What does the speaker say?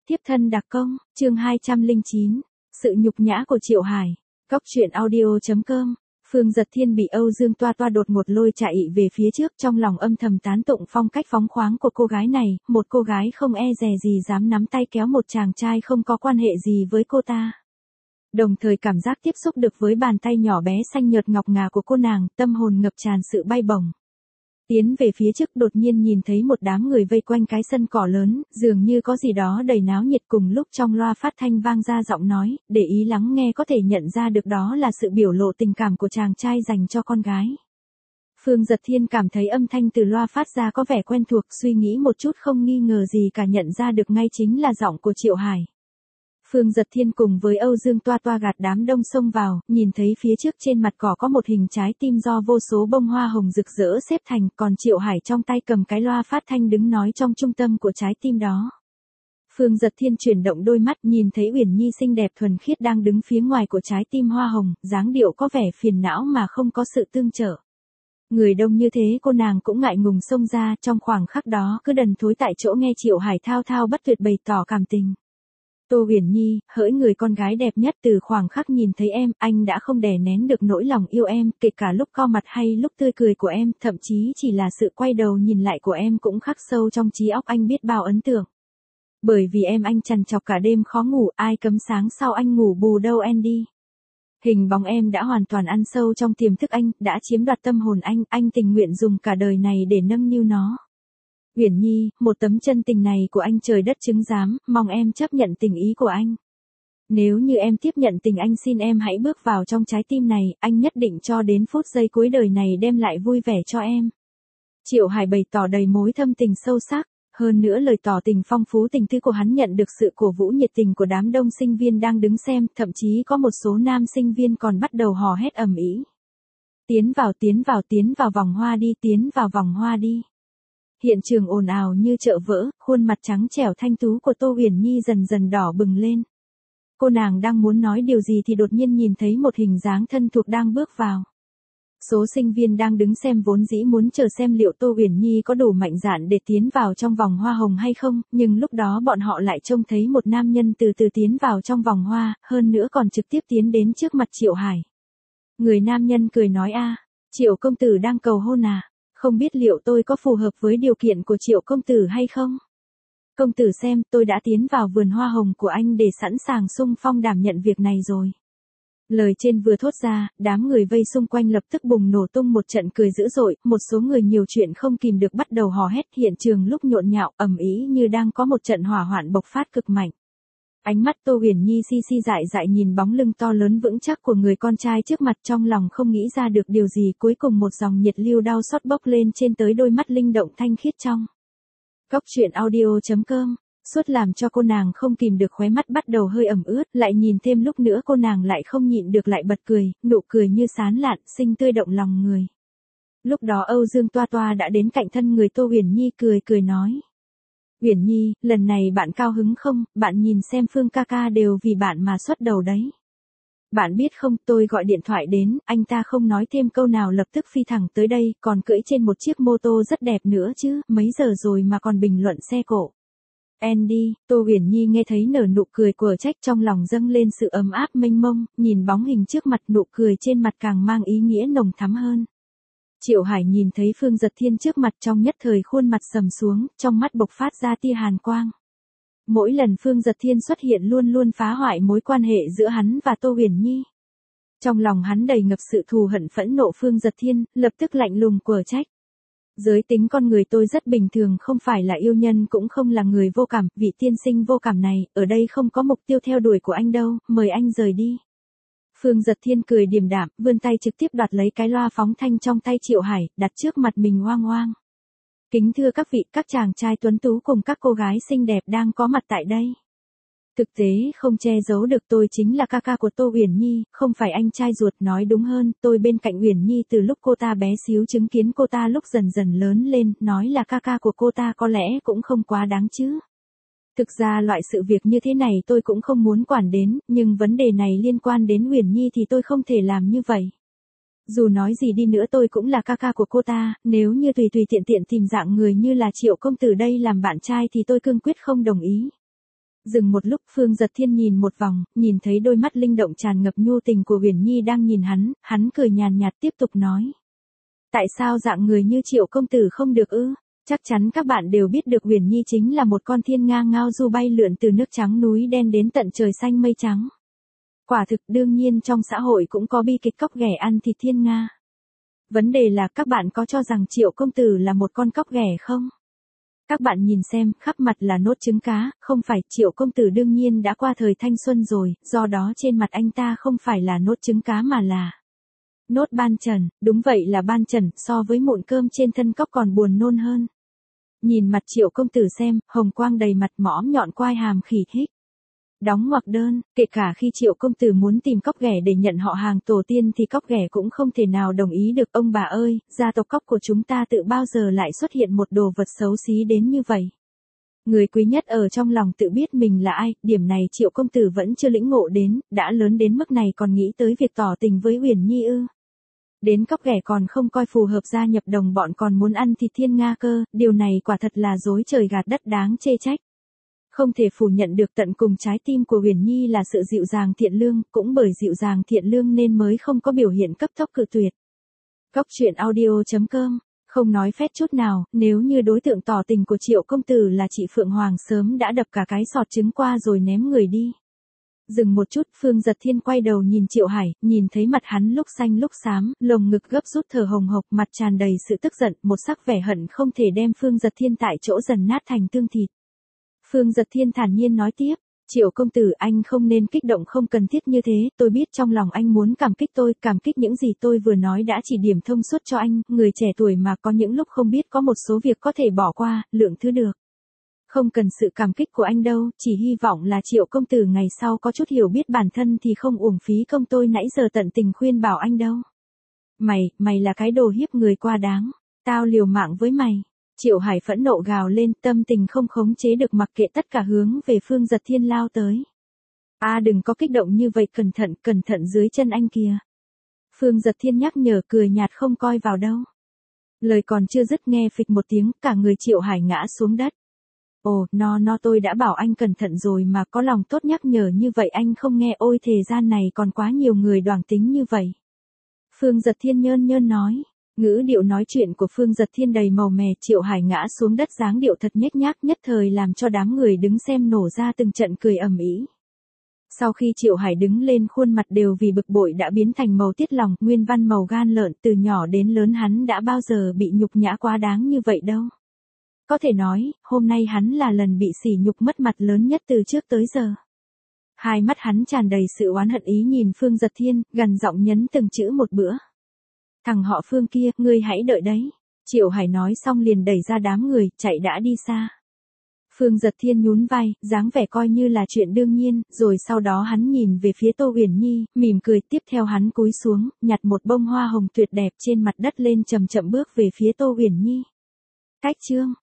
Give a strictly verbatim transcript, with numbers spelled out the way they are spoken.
Tiếp thân đặc công, chương hai trăm lẻ chín, sự nhục nhã của Triệu Hải. Cóc truyện audio chấm com. Phương Dật Thiên bị Âu Dương Toa Toa đột ngột lôi chạy về phía trước, trong lòng âm thầm tán tụng phong cách phóng khoáng của cô gái này, một cô gái không e dè gì dám nắm tay kéo một chàng trai không có quan hệ gì với cô ta. Đồng thời cảm giác tiếp xúc được với bàn tay nhỏ bé xanh nhợt ngọc ngà của cô nàng, tâm hồn ngập tràn sự bay bổng. Tiến về phía trước đột nhiên nhìn thấy một đám người vây quanh cái sân cỏ lớn, dường như có gì đó đầy náo nhiệt, cùng lúc trong loa phát thanh vang ra giọng nói, để ý lắng nghe có thể nhận ra được đó là sự biểu lộ tình cảm của chàng trai dành cho con gái. Phương Dật Thiên cảm thấy âm thanh từ loa phát ra có vẻ quen thuộc, suy nghĩ một chút không nghi ngờ gì cả nhận ra được ngay chính là giọng của Triệu Hải. Phương Dật Thiên cùng với Âu Dương Toa Toa gạt đám đông xông vào, nhìn thấy phía trước trên mặt cỏ có một hình trái tim do vô số bông hoa hồng rực rỡ xếp thành, còn Triệu Hải trong tay cầm cái loa phát thanh đứng nói trong trung tâm của trái tim đó. Phương Dật Thiên chuyển động đôi mắt, nhìn thấy Uyển Nhi xinh đẹp thuần khiết đang đứng phía ngoài của trái tim hoa hồng, dáng điệu có vẻ phiền não mà không có sự tương trợ. Người đông như thế cô nàng cũng ngại ngùng xông ra, trong khoảng khắc đó cứ đần thối tại chỗ nghe Triệu Hải thao thao bất tuyệt bày tỏ cảm tình. Tô Uyển Nhi, hỡi người con gái đẹp nhất, từ khoảng khắc nhìn thấy em, anh đã không đè nén được nỗi lòng yêu em, kể cả lúc co mặt hay lúc tươi cười của em, thậm chí chỉ là sự quay đầu nhìn lại của em cũng khắc sâu trong trí óc anh biết bao ấn tượng. Bởi vì em anh trằn trọc cả đêm khó ngủ, ai cấm sáng sau anh ngủ bù đâu Andy. Hình bóng em đã hoàn toàn ăn sâu trong tiềm thức anh, đã chiếm đoạt tâm hồn anh, anh tình nguyện dùng cả đời này để nâng niu nó. Uyển Nhi, một tấm chân tình này của anh trời đất chứng giám, mong em chấp nhận tình ý của anh. Nếu như em tiếp nhận tình anh, xin em hãy bước vào trong trái tim này, anh nhất định cho đến phút giây cuối đời này đem lại vui vẻ cho em. Triệu Hải bày tỏ đầy mối thâm tình sâu sắc, hơn nữa lời tỏ tình phong phú tình thư của hắn nhận được sự cổ vũ nhiệt tình của đám đông sinh viên đang đứng xem, thậm chí có một số nam sinh viên còn bắt đầu hò hét ầm ĩ. Tiến vào, tiến vào, tiến vào vòng hoa đi, tiến vào vòng hoa đi. Hiện trường ồn ào như chợ vỡ, khuôn mặt trắng trẻo thanh tú của Tô Uyển Nhi dần dần đỏ bừng lên. Cô nàng đang muốn nói điều gì thì đột nhiên nhìn thấy một hình dáng thân thuộc đang bước vào. Số sinh viên đang đứng xem vốn dĩ muốn chờ xem liệu Tô Uyển Nhi có đủ mạnh dạn để tiến vào trong vòng hoa hồng hay không, nhưng lúc đó bọn họ lại trông thấy một nam nhân từ từ tiến vào trong vòng hoa, hơn nữa còn trực tiếp tiến đến trước mặt Triệu Hải. Người nam nhân cười nói a, Triệu công tử đang cầu hôn à? Không biết liệu tôi có phù hợp với điều kiện của Triệu công tử hay không? Công tử xem, tôi đã tiến vào vườn hoa hồng của anh để sẵn sàng xung phong đảm nhận việc này rồi. Lời trên vừa thốt ra, đám người vây xung quanh lập tức bùng nổ tung một trận cười dữ dội, một số người nhiều chuyện không kìm được bắt đầu hò hét, hiện trường lúc nhộn nhạo, ầm ĩ như đang có một trận hỏa hoạn bộc phát cực mạnh. Ánh mắt Tô Uyển Nhi si si dại dại nhìn bóng lưng to lớn vững chắc của người con trai trước mặt, trong lòng không nghĩ ra được điều gì, cuối cùng một dòng nhiệt lưu đau xót bốc lên trên tới đôi mắt linh động thanh khiết trong. Cóc truyện audio chấm com. Suốt làm cho cô nàng không kìm được khóe mắt bắt đầu hơi ẩm ướt, lại nhìn thêm lúc nữa cô nàng lại không nhịn được lại bật cười, nụ cười như sán lạn, xinh tươi động lòng người. Lúc đó Âu Dương Toa Toa đã đến cạnh thân người Tô Uyển Nhi cười cười nói. Uyển Nhi, lần này bạn cao hứng không, bạn nhìn xem Phương ca ca đều vì bạn mà xuất đầu đấy. Bạn biết không, tôi gọi điện thoại đến, anh ta không nói thêm câu nào lập tức phi thẳng tới đây, còn cưỡi trên một chiếc mô tô rất đẹp nữa chứ, mấy giờ rồi mà còn bình luận xe cộ. Andy, Tô Uyển Nhi nghe thấy nở nụ cười của Trách, trong lòng dâng lên sự ấm áp mênh mông, nhìn bóng hình trước mặt, nụ cười trên mặt càng mang ý nghĩa nồng thắm hơn. Triệu Hải nhìn thấy Phương Dật Thiên trước mặt, trong nhất thời khuôn mặt sầm xuống, trong mắt bộc phát ra tia hàn quang. Mỗi lần Phương Dật Thiên xuất hiện luôn luôn phá hoại mối quan hệ giữa hắn và Tô Uyển Nhi. Trong lòng hắn đầy ngập sự thù hận phẫn nộ Phương Dật Thiên, lập tức lạnh lùng của Trách. Giới tính con người tôi rất bình thường, không phải là yêu nhân cũng không là người vô cảm, vị tiên sinh vô cảm này, ở đây không có mục tiêu theo đuổi của anh đâu, mời anh rời đi. Phương Dật Thiên cười điềm đạm, vươn tay trực tiếp đoạt lấy cái loa phóng thanh trong tay Triệu Hải, đặt trước mặt mình oang oang. Kính thưa các vị, các chàng trai tuấn tú cùng các cô gái xinh đẹp đang có mặt tại đây. Thực tế không che giấu được, tôi chính là ca ca của Tô Uyển Nhi, không phải anh trai ruột, nói đúng hơn, tôi bên cạnh Uyển Nhi từ lúc cô ta bé xíu, chứng kiến cô ta lúc dần dần lớn lên, nói là ca ca của cô ta có lẽ cũng không quá đáng chứ. Thực ra loại sự việc như thế này tôi cũng không muốn quản đến, nhưng vấn đề này liên quan đến Uyển Nhi thì tôi không thể làm như vậy. Dù nói gì đi nữa tôi cũng là ca ca của cô ta, nếu như tùy tùy tiện tiện tìm dạng người như là Triệu công tử đây làm bạn trai thì tôi cương quyết không đồng ý. Dừng một lúc Phương Giật Thiên nhìn một vòng, nhìn thấy đôi mắt linh động tràn ngập nhu tình của Uyển Nhi đang nhìn hắn, hắn cười nhàn nhạt tiếp tục nói. Tại sao dạng người như Triệu công tử không được ư? Chắc chắn các bạn đều biết được Uyển Nhi chính là một con thiên nga ngao du bay lượn từ nước trắng núi đen đến tận trời xanh mây trắng. Quả thực đương nhiên trong xã hội cũng có bi kịch cóc ghẻ ăn thịt thiên nga. Vấn đề là các bạn có cho rằng Triệu công tử là một con cóc ghẻ không? Các bạn nhìn xem, khắp mặt là nốt trứng cá, không phải, Triệu công tử đương nhiên đã qua thời thanh xuân rồi, do đó trên mặt anh ta không phải là nốt trứng cá mà là nốt ban trần, đúng vậy là ban trần, so với mụn cơm trên thân cóc còn buồn nôn hơn. Nhìn mặt Triệu công tử xem, hồng quang đầy mặt mõm nhọn quai hàm khỉ thích. Đóng ngoặc đơn, kể cả khi Triệu công tử muốn tìm cóc ghẻ để nhận họ hàng tổ tiên thì cóc ghẻ cũng không thể nào đồng ý được. Ông bà ơi, gia tộc cóc của chúng ta tự bao giờ lại xuất hiện một đồ vật xấu xí đến như vậy. Người quý nhất ở trong lòng tự biết mình là ai, điểm này Triệu công tử vẫn chưa lĩnh ngộ đến, đã lớn đến mức này còn nghĩ tới việc tỏ tình với Uyển Nhi ư. Đến cóc ghẻ còn không coi phù hợp gia nhập đồng bọn còn muốn ăn thịt thiên nga cơ, điều này quả thật là dối trời gạt đất đáng chê trách. Không thể phủ nhận được tận cùng trái tim của Uyển Nhi là sự dịu dàng thiện lương, cũng bởi dịu dàng thiện lương nên mới không có biểu hiện cấp tốc cự tuyệt. Cóc truyện audio chấm com, không nói phét chút nào, nếu như đối tượng tỏ tình của Triệu công tử là chị Phượng Hoàng sớm đã đập cả cái sọt trứng qua rồi ném người đi. Dừng một chút, Phương Giật Thiên quay đầu nhìn Triệu Hải, nhìn thấy mặt hắn lúc xanh lúc xám, lồng ngực gấp rút thở hồng hộc, mặt tràn đầy sự tức giận, một sắc vẻ hận không thể đem Phương Giật Thiên tại chỗ dần nát thành tương thịt. Phương Giật Thiên thản nhiên nói tiếp, Triệu công tử anh không nên kích động không cần thiết như thế, tôi biết trong lòng anh muốn cảm kích tôi, cảm kích những gì tôi vừa nói đã chỉ điểm thông suốt cho anh, người trẻ tuổi mà có những lúc không biết có một số việc có thể bỏ qua, lượng thứ được. Không cần sự cảm kích của anh đâu, chỉ hy vọng là Triệu công tử ngày sau có chút hiểu biết bản thân thì không uổng phí công tôi nãy giờ tận tình khuyên bảo anh đâu. Mày, mày là cái đồ hiếp người quá đáng, tao liều mạng với mày. Triệu Hải phẫn nộ gào lên, tâm tình không khống chế được mặc kệ tất cả hướng về Phương Giật Thiên lao tới. A à, đừng có kích động như vậy, cẩn thận, cẩn thận dưới chân anh kìa. Phương Giật Thiên nhắc nhở cười nhạt không coi vào đâu. Lời còn chưa dứt nghe phịch một tiếng, cả người Triệu Hải ngã xuống đất. Ồ, no no tôi đã bảo anh cẩn thận rồi mà, có lòng tốt nhắc nhở như vậy anh không nghe, ôi thế gian này còn quá nhiều người đoảng tính như vậy. Phương Giật Thiên nhơn nhơn nói. Ngữ điệu nói chuyện của Phương Giật Thiên đầy màu mè, Triệu Hải ngã xuống đất dáng điệu thật nhếch nhác nhất thời làm cho đám người đứng xem nổ ra từng trận cười ầm ĩ. Sau khi Triệu Hải đứng lên khuôn mặt đều vì bực bội đã biến thành màu tiết lòng, nguyên văn màu gan lợn, từ nhỏ đến lớn hắn đã bao giờ bị nhục nhã quá đáng như vậy đâu. Có thể nói, hôm nay hắn là lần bị sỉ nhục mất mặt lớn nhất từ trước tới giờ. Hai mắt hắn tràn đầy sự oán hận ý nhìn Phương Giật Thiên, gằn giọng nhấn từng chữ một bữa. Thằng họ Phương kia, ngươi hãy đợi đấy. Triệu Hải nói xong liền đẩy ra đám người, chạy đã đi xa. Phương Giật Thiên nhún vai, dáng vẻ coi như là chuyện đương nhiên, rồi sau đó hắn nhìn về phía Tô Uyển Nhi, mỉm cười, tiếp theo hắn cúi xuống, nhặt một bông hoa hồng tuyệt đẹp trên mặt đất lên chậm chậm bước về phía Tô Uyển Nhi. Cách chương